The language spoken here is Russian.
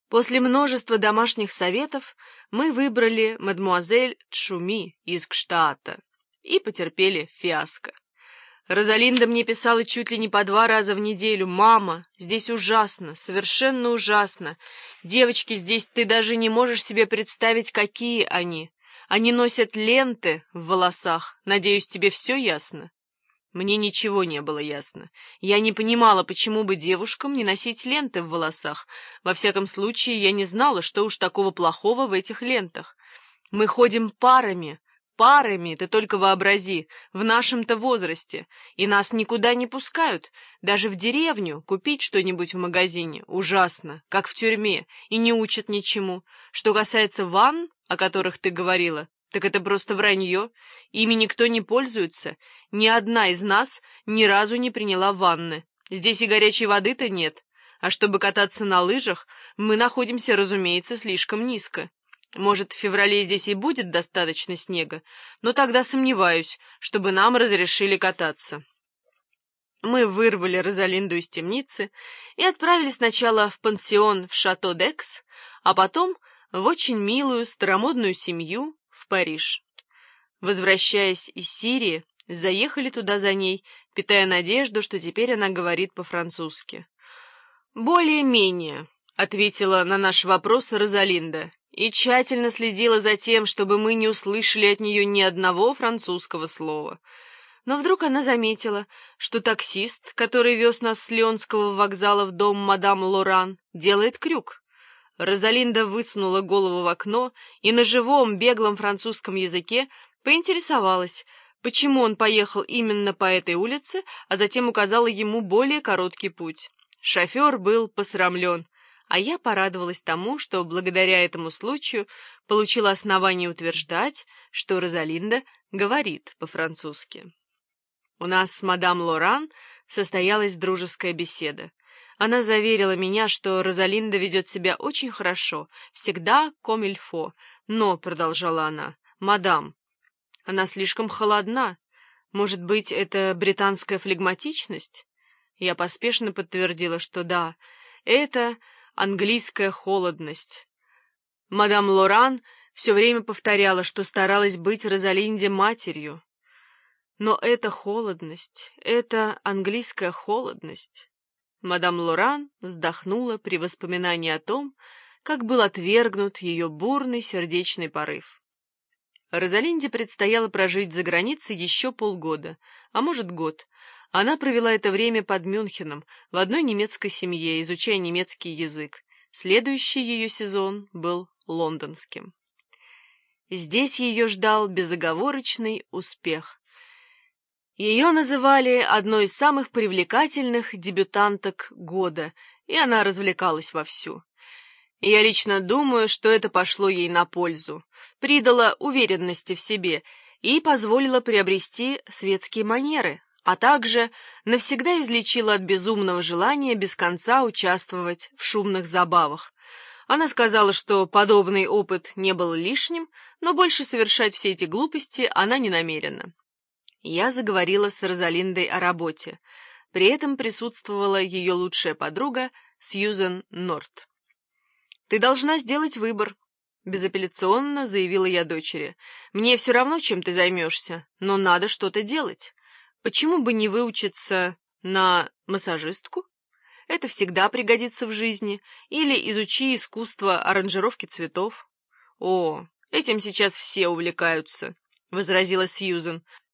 После множества домашних советов мы выбрали мадмуазель Тшуми из Кштаата и потерпели фиаско. Розалинда мне писала чуть ли не по 2 раза в неделю: «Мама, здесь ужасно, совершенно ужасно. Девочки здесь, ты даже не можешь себе представить, какие они. Они носят ленты в волосах. Надеюсь, тебе все ясно?» Мне ничего не было ясно. Я не понимала, почему бы девушкам не носить ленты в волосах. Во всяком случае, я не знала, что уж такого плохого в этих лентах. Мы ходим парами, ты только вообрази, в нашем-то возрасте, и нас никуда не пускают, даже в деревню, купить что-нибудь в магазине. Ужасно, как в тюрьме, и не учат ничему. Что касается ванн, о которых ты говорила, так это просто вранье. Ими никто не пользуется. Ни одна из нас ни разу не приняла ванны. Здесь и горячей воды-то нет. А чтобы кататься на лыжах, мы находимся, разумеется, слишком низко. Может, в феврале здесь и будет достаточно снега, но тогда сомневаюсь, чтобы нам разрешили кататься. Мы вырвали Розалинду из темницы и отправились сначала в пансион в Шато-Д'Экс, а потом в очень милую старомодную семью в Париж. Возвращаясь из Сирии, заехали туда за ней, питая надежду, что теперь она говорит по-французски. «Более-менее», — ответила на наш вопрос Розалинда, и тщательно следила за тем, чтобы мы не услышали от нее ни одного французского слова. Но вдруг она заметила, что таксист, который вез нас с Лионского вокзала в дом мадам Лоран, делает крюк. Розалинда высунула голову в окно и на живом, беглом французском языке поинтересовалась, почему он поехал именно по этой улице, а затем указала ему более короткий путь. Шофер был посрамлен, а я порадовалась тому, что благодаря этому случаю получила основание утверждать, что Розалинда говорит по-французски. У нас с мадам Лоран состоялась дружеская беседа. Она заверила меня, что Розалинда ведет себя очень хорошо, всегда comme il faut, но, — продолжала она, — мадам, она слишком холодна. Может быть, это британская флегматичность? Я поспешно подтвердила, что да, это английская холодность. Мадам Лоран все время повторяла, что старалась быть Розалинде матерью. Но это холодность, это английская холодность. Мадам Лоран вздохнула при воспоминании о том, как был отвергнут ее бурный сердечный порыв. Розалинде предстояло прожить за границей еще полгода, а может год. Она провела это время под Мюнхеном, в одной немецкой семье, изучая немецкий язык. Следующий ее сезон был лондонским. Здесь ее ждал безоговорочный успех. Ее называли одной из самых привлекательных дебютанток года, и она развлекалась вовсю. Я лично думаю, что это пошло ей на пользу, придало уверенности в себе и позволило приобрести светские манеры, а также навсегда излечила от безумного желания без конца участвовать в шумных забавах. Она сказала, что подобный опыт не был лишним, но больше совершать все эти глупости она не намерена. Я заговорила с Розалиндой о работе. При этом присутствовала ее лучшая подруга Сьюзен Норт. «Ты должна сделать выбор», — безапелляционно заявила я дочери. «Мне все равно, чем ты займешься, но надо что-то делать. Почему бы не выучиться на массажистку? Это всегда пригодится в жизни. Или изучи искусство аранжировки цветов». «О, этим сейчас все увлекаются», — возразила Сьюзен.